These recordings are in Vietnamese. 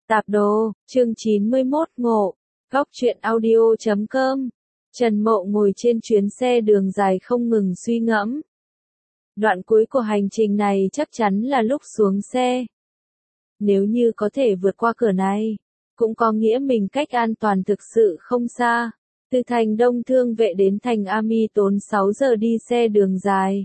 Tạp đồ, chương 91 ngộ, góc truyện audio.com. Trần Mộ ngồi trên chuyến xe đường dài không ngừng suy ngẫm. Đoạn cuối của hành trình này chắc chắn là lúc xuống xe. Nếu như có thể vượt qua cửa này, cũng có nghĩa mình cách an toàn thực sự không xa. Từ thành Đông Thương Vệ đến thành Ami tốn 6 giờ đi xe đường dài.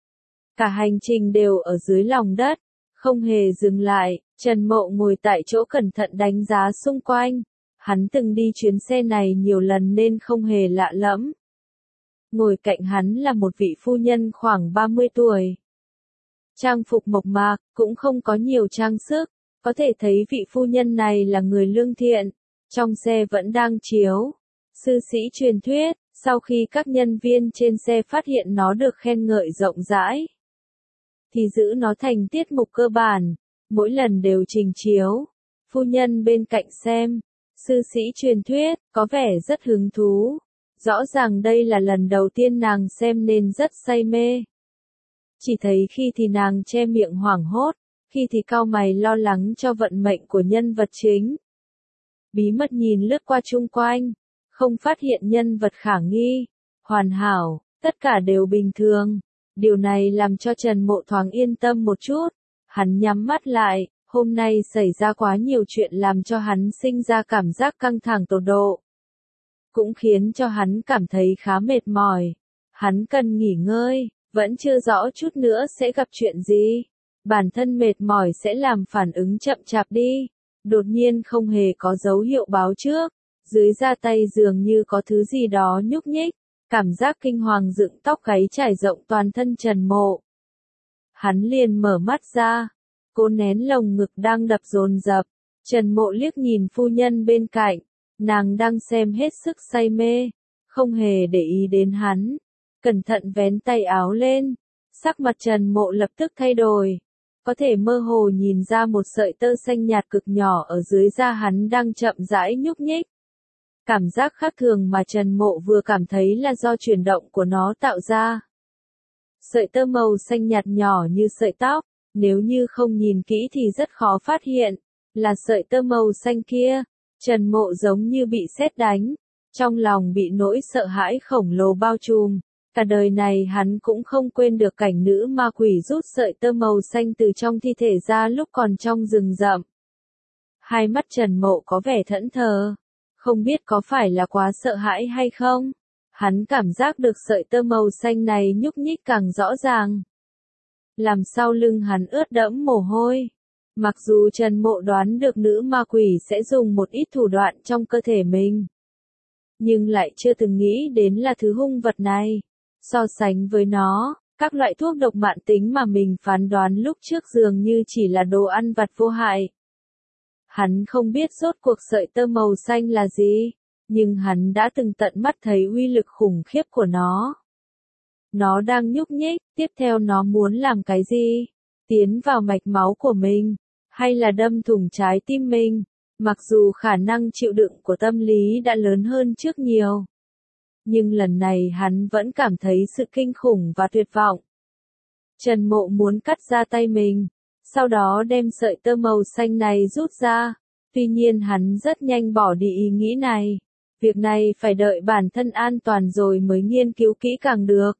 Cả hành trình đều ở dưới lòng đất, không hề dừng lại. Trần Mộ ngồi tại chỗ cẩn thận đánh giá xung quanh. Hắn từng đi chuyến xe này nhiều lần nên không hề lạ lẫm. Ngồi cạnh hắn là một vị phu nhân khoảng 30 tuổi. Trang phục mộc mạc, cũng không có nhiều trang sức. Có thể thấy vị phu nhân này là người lương thiện. Trong xe vẫn đang chiếu Sư Sĩ Truyền Thuyết, sau khi các nhân viên trên xe phát hiện nó được khen ngợi rộng rãi, thì giữ nó thành tiết mục cơ bản, mỗi lần đều trình chiếu. Phu nhân bên cạnh xem Sư Sĩ Truyền Thuyết, có vẻ rất hứng thú. Rõ ràng đây là lần đầu tiên nàng xem nên rất say mê. Chỉ thấy khi thì nàng che miệng hoảng hốt, khi thì cau mày lo lắng cho vận mệnh của nhân vật chính. Bí mật nhìn lướt qua chung quanh, không phát hiện nhân vật khả nghi, hoàn hảo, tất cả đều bình thường. Điều này làm cho Trần Mộ thoáng yên tâm một chút. Hắn nhắm mắt lại, hôm nay xảy ra quá nhiều chuyện làm cho hắn sinh ra cảm giác căng thẳng tột độ. Cũng khiến cho hắn cảm thấy khá mệt mỏi. Hắn cần nghỉ ngơi, vẫn chưa rõ chút nữa sẽ gặp chuyện gì. Bản thân mệt mỏi sẽ làm phản ứng chậm chạp đi. Đột nhiên không hề có dấu hiệu báo trước. Dưới da tay dường như có thứ gì đó nhúc nhích. Cảm giác kinh hoàng dựng tóc gáy trải rộng toàn thân Trần Mộ. Hắn liền mở mắt ra. Cô nén lồng ngực đang đập dồn dập. Trần Mộ liếc nhìn phu nhân bên cạnh. Nàng đang xem hết sức say mê. Không hề để ý đến hắn. Cẩn thận vén tay áo lên. Sắc mặt Trần Mộ lập tức thay đổi. Có thể mơ hồ nhìn ra một sợi tơ xanh nhạt cực nhỏ ở dưới da hắn đang chậm rãi nhúc nhích. Cảm giác khác thường mà Trần Mộ vừa cảm thấy là do chuyển động của nó tạo ra. Sợi tơ màu xanh nhạt nhỏ như sợi tóc, nếu như không nhìn kỹ thì rất khó phát hiện, là sợi tơ màu xanh kia. Trần Mộ giống như bị sét đánh, trong lòng bị nỗi sợ hãi khổng lồ bao trùm. Cả đời này hắn cũng không quên được cảnh nữ ma quỷ rút sợi tơ màu xanh từ trong thi thể ra lúc còn trong rừng rậm. Hai mắt Trần Mộ có vẻ thẫn thờ. Không biết có phải là quá sợ hãi hay không? Hắn cảm giác được sợi tơ màu xanh này nhúc nhích càng rõ ràng. Làm sau lưng hắn ướt đẫm mồ hôi. Mặc dù Trần Mộ đoán được nữ ma quỷ sẽ dùng một ít thủ đoạn trong cơ thể mình, nhưng lại chưa từng nghĩ đến là thứ hung vật này. So sánh với nó, các loại thuốc độc mãn tính mà mình phán đoán lúc trước dường như chỉ là đồ ăn vặt vô hại. Hắn không biết rốt cuộc sợi tơ màu xanh là gì, nhưng hắn đã từng tận mắt thấy uy lực khủng khiếp của nó. Nó đang nhúc nhích, tiếp theo nó muốn làm cái gì? Tiến vào mạch máu của mình, hay là đâm thủng trái tim mình? Mặc dù khả năng chịu đựng của tâm lý đã lớn hơn trước nhiều, nhưng lần này hắn vẫn cảm thấy sự kinh khủng và tuyệt vọng. Trần Mộ muốn cắt ra tay mình, sau đó đem sợi tơ màu xanh này rút ra. Tuy nhiên hắn rất nhanh bỏ đi ý nghĩ này. Việc này phải đợi bản thân an toàn rồi mới nghiên cứu kỹ càng được.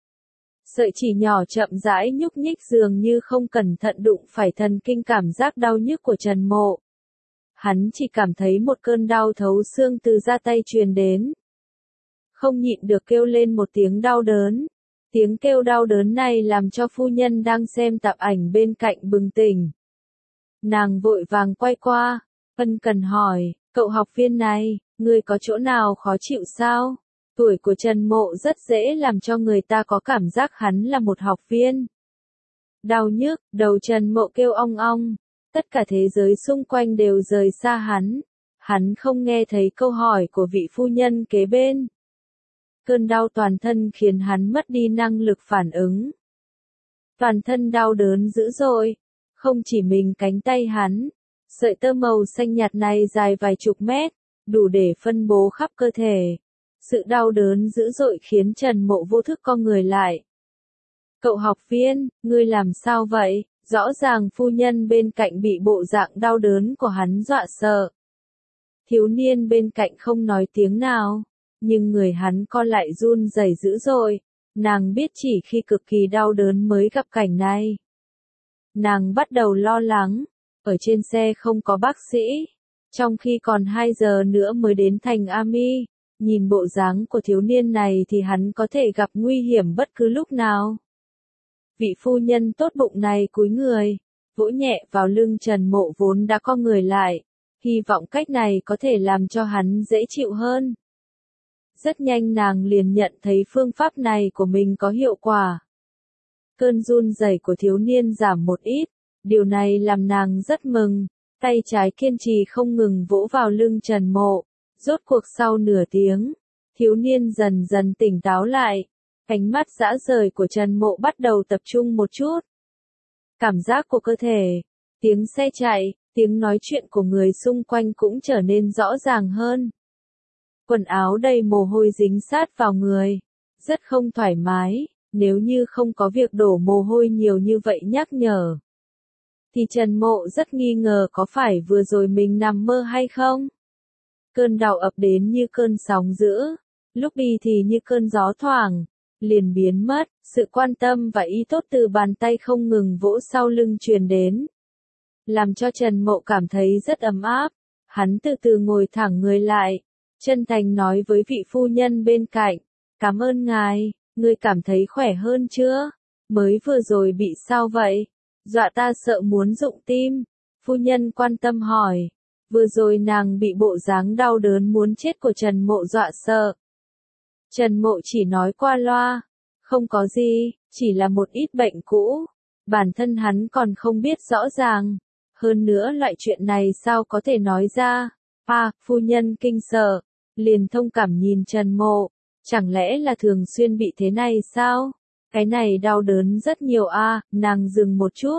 Sợi chỉ nhỏ chậm rãi nhúc nhích dường như không cẩn thận đụng phải thần kinh cảm giác đau nhức của Trần Mộ. Hắn chỉ cảm thấy một cơn đau thấu xương từ da tay truyền đến. Không nhịn được kêu lên một tiếng đau đớn. Tiếng kêu đau đớn này làm cho phu nhân đang xem tạp ảnh bên cạnh bừng tỉnh. Nàng vội vàng quay qua, ân cần hỏi, cậu học viên này, ngươi có chỗ nào khó chịu sao? Tuổi của Trần Mộ rất dễ làm cho người ta có cảm giác hắn là một học viên. Đau nhức, đầu Trần Mộ kêu ong ong, tất cả thế giới xung quanh đều rời xa hắn. Hắn không nghe thấy câu hỏi của vị phu nhân kế bên. Cơn đau toàn thân khiến hắn mất đi năng lực phản ứng. Toàn thân đau đớn dữ dội, không chỉ mình cánh tay hắn. Sợi tơ màu xanh nhạt này dài vài chục mét, đủ để phân bố khắp cơ thể. Sự đau đớn dữ dội khiến Trần Mộ vô thức co người lại. Cậu học viên, ngươi làm sao vậy? Rõ ràng phu nhân bên cạnh bị bộ dạng đau đớn của hắn dọa sợ. Thiếu niên bên cạnh không nói tiếng nào, nhưng người hắn co lại run rẩy dữ dội. Nàng biết chỉ khi cực kỳ đau đớn mới gặp cảnh này. Nàng bắt đầu lo lắng, ở trên xe không có bác sĩ, trong khi còn 2 giờ nữa mới đến thành Ami, nhìn bộ dáng của thiếu niên này thì hắn có thể gặp nguy hiểm bất cứ lúc nào. Vị phu nhân tốt bụng này cúi người, vỗ nhẹ vào lưng Trần Mộ vốn đã co người lại, hy vọng cách này có thể làm cho hắn dễ chịu hơn. Rất nhanh nàng liền nhận thấy phương pháp này của mình có hiệu quả. Cơn run rẩy của thiếu niên giảm một ít, điều này làm nàng rất mừng, tay trái kiên trì không ngừng vỗ vào lưng Trần Mộ. Rốt cuộc sau nửa tiếng, thiếu niên dần dần tỉnh táo lại, ánh mắt dã rời của Trần Mộ bắt đầu tập trung một chút. Cảm giác của cơ thể, tiếng xe chạy, tiếng nói chuyện của người xung quanh cũng trở nên rõ ràng hơn. Quần áo đầy mồ hôi dính sát vào người, rất không thoải mái, nếu như không có việc đổ mồ hôi nhiều như vậy nhắc nhở. Thì Trần Mộ rất nghi ngờ có phải vừa rồi mình nằm mơ hay không? Cơn đau ập đến như cơn sóng dữ, lúc đi thì như cơn gió thoảng, liền biến mất, sự quan tâm và ý tốt từ bàn tay không ngừng vỗ sau lưng truyền đến. Làm cho Trần Mộ cảm thấy rất ấm áp, hắn từ từ ngồi thẳng người lại, chân thành nói với vị phu nhân bên cạnh, cảm ơn ngài, ngươi cảm thấy khỏe hơn chưa? Mới vừa rồi bị sao vậy? Dọa ta sợ muốn rụng tim. Phu nhân quan tâm hỏi. Vừa rồi nàng bị bộ dáng đau đớn muốn chết của Trần Mộ dọa sợ. Trần Mộ chỉ nói qua loa. Không có gì, chỉ là một ít bệnh cũ. Bản thân hắn còn không biết rõ ràng. Hơn nữa loại chuyện này sao có thể nói ra. Phu nhân kinh sợ. Liền thông cảm nhìn Trần Mộ. Chẳng lẽ là thường xuyên bị thế này sao? Cái này đau đớn rất nhiều nàng dừng một chút.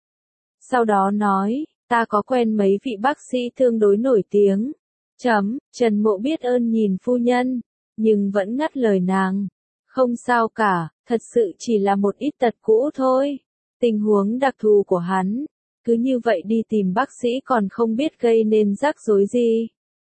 Sau đó nói, ta có quen mấy vị bác sĩ tương đối nổi tiếng. Trần Mộ biết ơn nhìn phu nhân, nhưng vẫn ngắt lời nàng. Không sao cả, thật sự chỉ là một ít tật cũ thôi. Tình huống đặc thù của hắn, cứ như vậy đi tìm bác sĩ còn không biết gây nên rắc rối gì.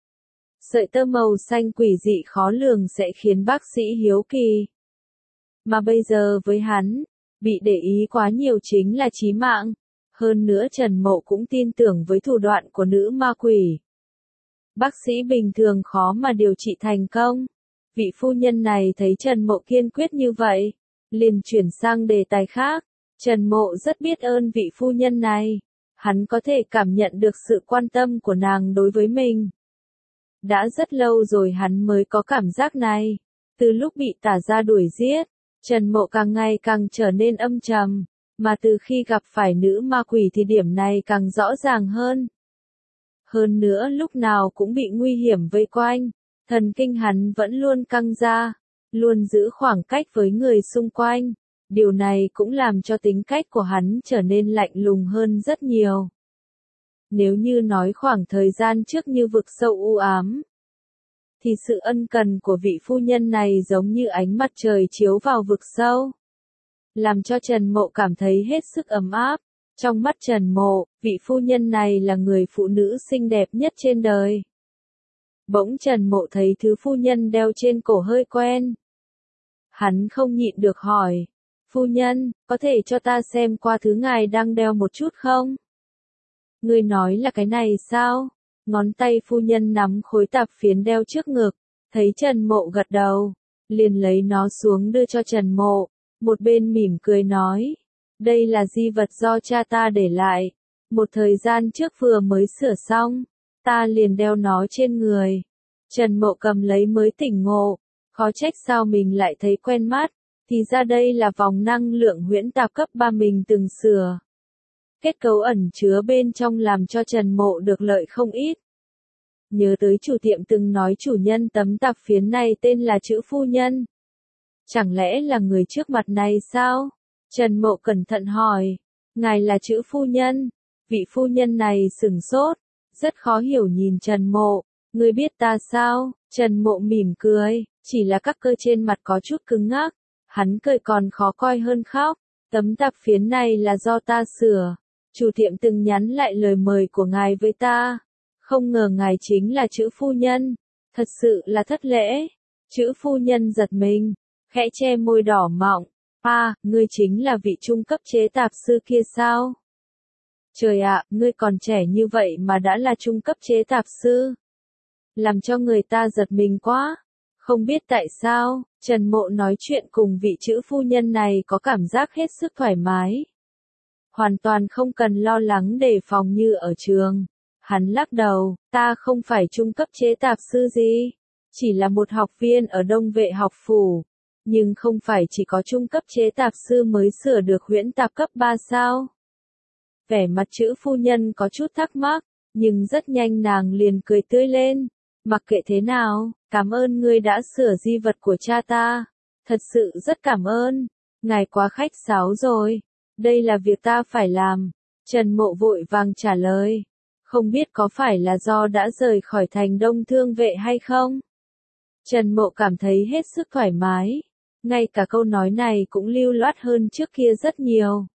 Sợi tơ màu xanh quỷ dị khó lường sẽ khiến bác sĩ hiếu kỳ. Mà bây giờ với hắn, bị để ý quá nhiều chính là chí mạng. Hơn nữa Trần Mộ cũng tin tưởng với thủ đoạn của nữ ma quỷ. Bác sĩ bình thường khó mà điều trị thành công. Vị phu nhân này thấy Trần Mộ kiên quyết như vậy, liền chuyển sang đề tài khác. Trần Mộ rất biết ơn vị phu nhân này. Hắn có thể cảm nhận được sự quan tâm của nàng đối với mình. Đã rất lâu rồi hắn mới có cảm giác này. Từ lúc bị Tả gia đuổi giết, Trần Mộ càng ngày càng trở nên âm trầm, mà từ khi gặp phải nữ ma quỷ thì điểm này càng rõ ràng hơn. Hơn nữa lúc nào cũng bị nguy hiểm vây quanh, thần kinh hắn vẫn luôn căng ra, luôn giữ khoảng cách với người xung quanh. Điều này cũng làm cho tính cách của hắn trở nên lạnh lùng hơn rất nhiều. Nếu như nói khoảng thời gian trước như vực sâu u ám, thì sự ân cần của vị phu nhân này giống như ánh mặt trời chiếu vào vực sâu, làm cho Trần Mộ cảm thấy hết sức ấm áp. Trong mắt Trần Mộ, vị phu nhân này là người phụ nữ xinh đẹp nhất trên đời. Bỗng Trần Mộ thấy thứ phu nhân đeo trên cổ hơi quen. Hắn không nhịn được hỏi, phu nhân, có thể cho ta xem qua thứ ngài đang đeo một chút không? Ngươi nói là cái này sao? Ngón tay phu nhân nắm khối tạp phiến đeo trước ngực, thấy Trần Mộ gật đầu, liền lấy nó xuống đưa cho Trần Mộ, một bên mỉm cười nói, đây là di vật do cha ta để lại, một thời gian trước vừa mới sửa xong, ta liền đeo nó trên người. Trần Mộ cầm lấy mới tỉnh ngộ, khó trách sao mình lại thấy quen mắt, thì ra đây là vòng năng lượng huyễn tạp cấp 3 mình từng sửa. Kết cấu ẩn chứa bên trong làm cho Trần Mộ được lợi không ít. Nhớ tới chủ tiệm từng nói chủ nhân tấm tạp phiến này tên là chữ phu nhân. Chẳng lẽ là người trước mặt này sao? Trần Mộ cẩn thận hỏi. Ngài là chữ phu nhân. Vị phu nhân này sửng sốt, rất khó hiểu nhìn Trần Mộ. Ngươi biết ta sao? Trần Mộ mỉm cười, chỉ là các cơ trên mặt có chút cứng ngắc. Hắn cười còn khó coi hơn khóc. Tấm tạp phiến này là do ta sửa. Chủ tiệm từng nhắn lại lời mời của ngài với ta. Không ngờ ngài chính là chữ phu nhân. Thật sự là thất lễ. Chữ phu nhân giật mình, khẽ che môi đỏ mọng. Ngươi chính là vị trung cấp chế tạp sư kia sao? Trời ạ, ngươi còn trẻ như vậy mà đã là trung cấp chế tạp sư. Làm cho người ta giật mình quá. Không biết tại sao, Trần Mộ nói chuyện cùng vị chữ phu nhân này có cảm giác hết sức thoải mái. Hoàn toàn không cần lo lắng đề phòng như ở trường. Hắn lắc đầu, ta không phải trung cấp chế tạp sư gì. Chỉ là một học viên ở Đông Vệ học phủ. Nhưng không phải chỉ có trung cấp chế tạp sư mới sửa được huyễn tạp cấp 3 sao? Vẻ mặt chữ phu nhân có chút thắc mắc, nhưng rất nhanh nàng liền cười tươi lên. Mặc kệ thế nào, cảm ơn ngươi đã sửa di vật của cha ta. Thật sự rất cảm ơn. Ngài quá khách sáo rồi. Đây là việc ta phải làm. Trần Mộ vội vàng trả lời. Không biết có phải là do đã rời khỏi thành Đông Thương Vệ hay không? Trần Mộ cảm thấy hết sức thoải mái. Ngay cả câu nói này cũng lưu loát hơn trước kia rất nhiều.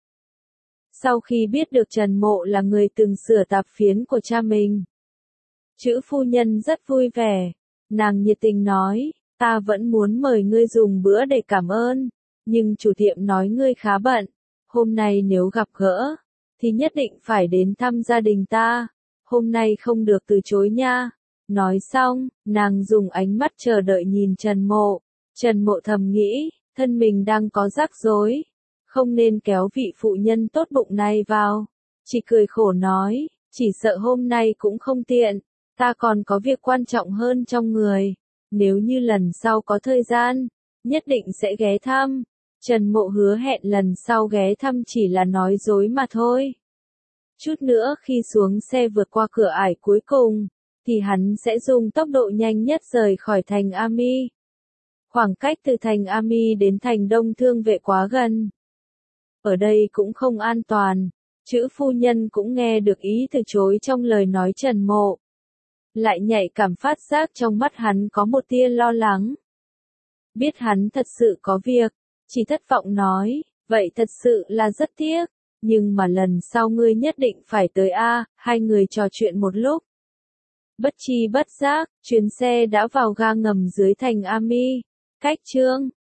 Sau khi biết được Trần Mộ là người từng sửa tạp phiến của cha mình, chữ phu nhân rất vui vẻ. Nàng nhiệt tình nói, ta vẫn muốn mời ngươi dùng bữa để cảm ơn, nhưng chủ tiệm nói ngươi khá bận. Hôm nay nếu gặp gỡ, thì nhất định phải đến thăm gia đình ta. Hôm nay không được từ chối nha. Nói xong, nàng dùng ánh mắt chờ đợi nhìn Trần Mộ. Trần Mộ thầm nghĩ, thân mình đang có rắc rối. Không nên kéo vị phụ nhân tốt bụng này vào. Chỉ cười khổ nói, chỉ sợ hôm nay cũng không tiện. Ta còn có việc quan trọng hơn trong người. Nếu như lần sau có thời gian, nhất định sẽ ghé thăm. Trần Mộ hứa hẹn lần sau ghé thăm chỉ là nói dối mà thôi. Chút nữa khi xuống xe vượt qua cửa ải cuối cùng, thì hắn sẽ dùng tốc độ nhanh nhất rời khỏi thành Ami. Khoảng cách từ thành Ami đến thành Đông Thương Vệ quá gần. Ở đây cũng không an toàn. Chữ phu nhân cũng nghe được ý từ chối trong lời nói Trần Mộ. Lại nhạy cảm phát giác trong mắt hắn có một tia lo lắng. Biết hắn thật sự có việc, chỉ thất vọng nói, vậy thật sự là rất tiếc, nhưng mà lần sau ngươi nhất định phải tới a. Hai người trò chuyện một lúc. Bất chi bất giác, chuyến xe đã vào ga ngầm dưới thành Ami. Cách chương